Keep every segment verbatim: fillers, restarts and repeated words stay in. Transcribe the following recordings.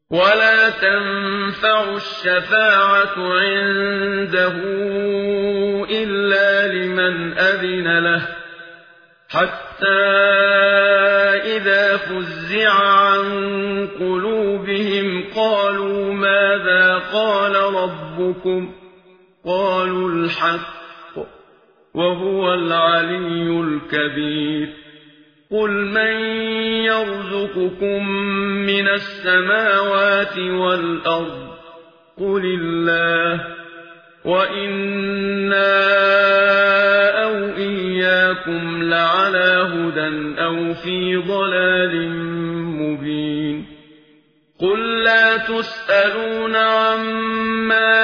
ولا تنفع الشفاعة عنده إلا لمن أذن له حتى إذا فزع عن قلوبهم قالوا ماذا قال ربكم قالوا الحق وهو العلي الكبير قل من يرزقكم من السماوات والأرض قل الله وإنا أو إياكم لعلى هدى أو في ضلال مبين قل لا تسألون عما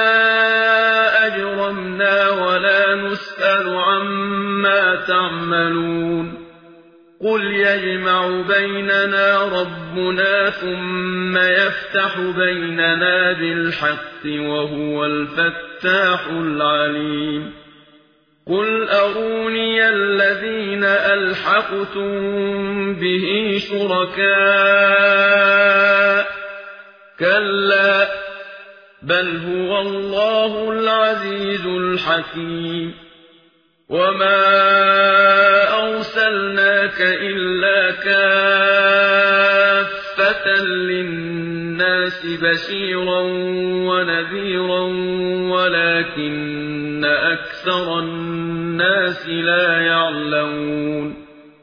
أجرمنا ولا نسأل عما تعملون قل يجمع بيننا ربنا ثم يفتح بيننا بالحق وهو الفتاح العليم قل أروني الذين ألحقتم به شركاء كلا بل هو الله العزيز الحكيم وما أرسلناك إلا كافة للناس بشيرا ونذيرا ولكن أكثر الناس لا يعلمون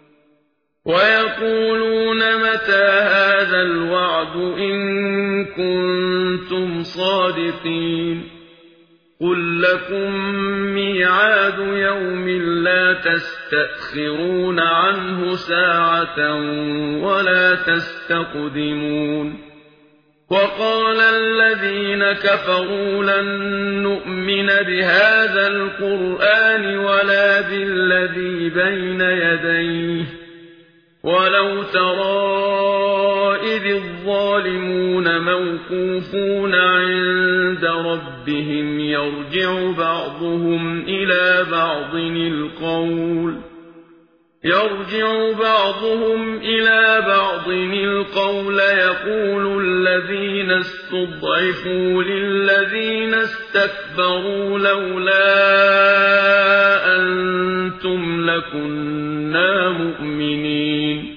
ويقولون متى هذا الوعد إن كنتم صادقين قل لكم ميعاد يوم لا تستأخرون عنه ساعة ولا تستقدمون وقال الذين كفروا لن نؤمن بهذا القرآن ولا بالذي بين يديه ولو ترى إذ الظالمون موقوفون عند ربهم يرجع بعضهم إلى بعض القول يرجع بعضهم إلى بعض القول يقول الذين استضعفوا للذين استكبروا لولا أنتم لكنا مؤمنين